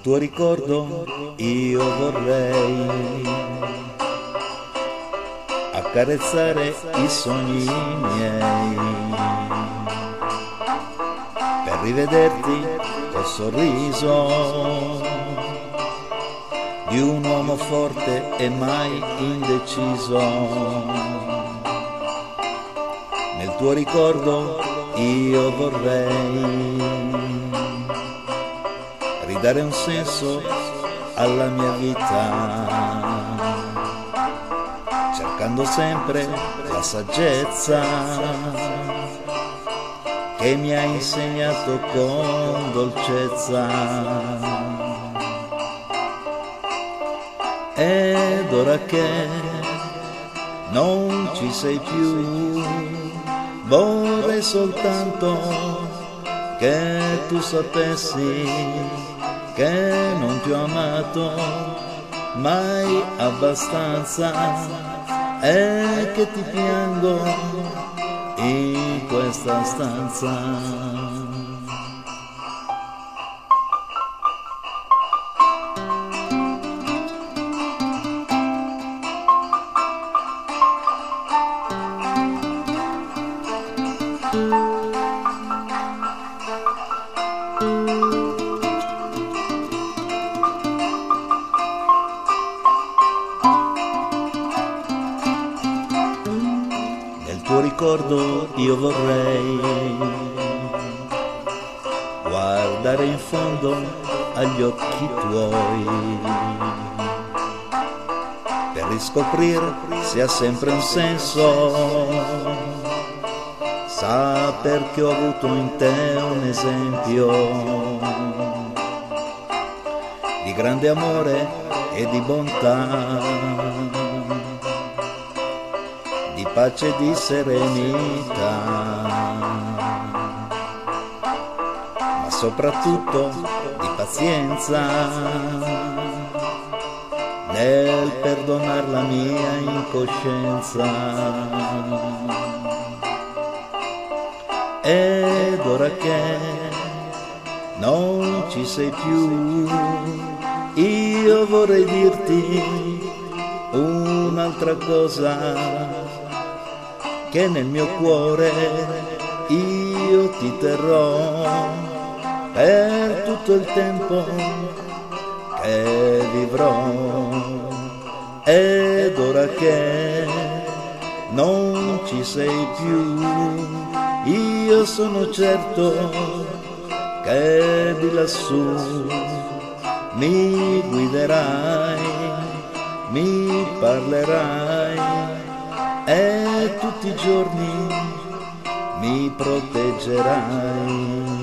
tuo ricordo io vorrei accarezzare i sogni miei, per rivederti col sorriso di un uomo forte e mai indeciso. Nel tuo ricordo io vorrei ridare un senso alla mia vita, cercando sempre la saggezza che mi ha insegnato con dolcezza. Ed ora che non ci sei più, vorrei soltanto che tu sapessi che non ti ho amato mai abbastanza e che ti piango in questa stanza. Nel tuo ricordo io vorrei guardare in fondo agli occhi tuoi, per riscoprire se ha sempre un senso, saper che ho avuto in te un esempio di grande amore e di bontà, di pace e di serenità, ma soprattutto di pazienza nel perdonare la mia incoscienza. Ed ora che non ci sei più, io vorrei dirti un'altra cosa, che nel mio cuore io ti terrò per tutto il tempo che vivrò. Ed ora che non ci sei più, io sono certo che di lassù mi guiderai, mi parlerai e tutti i giorni mi proteggerai.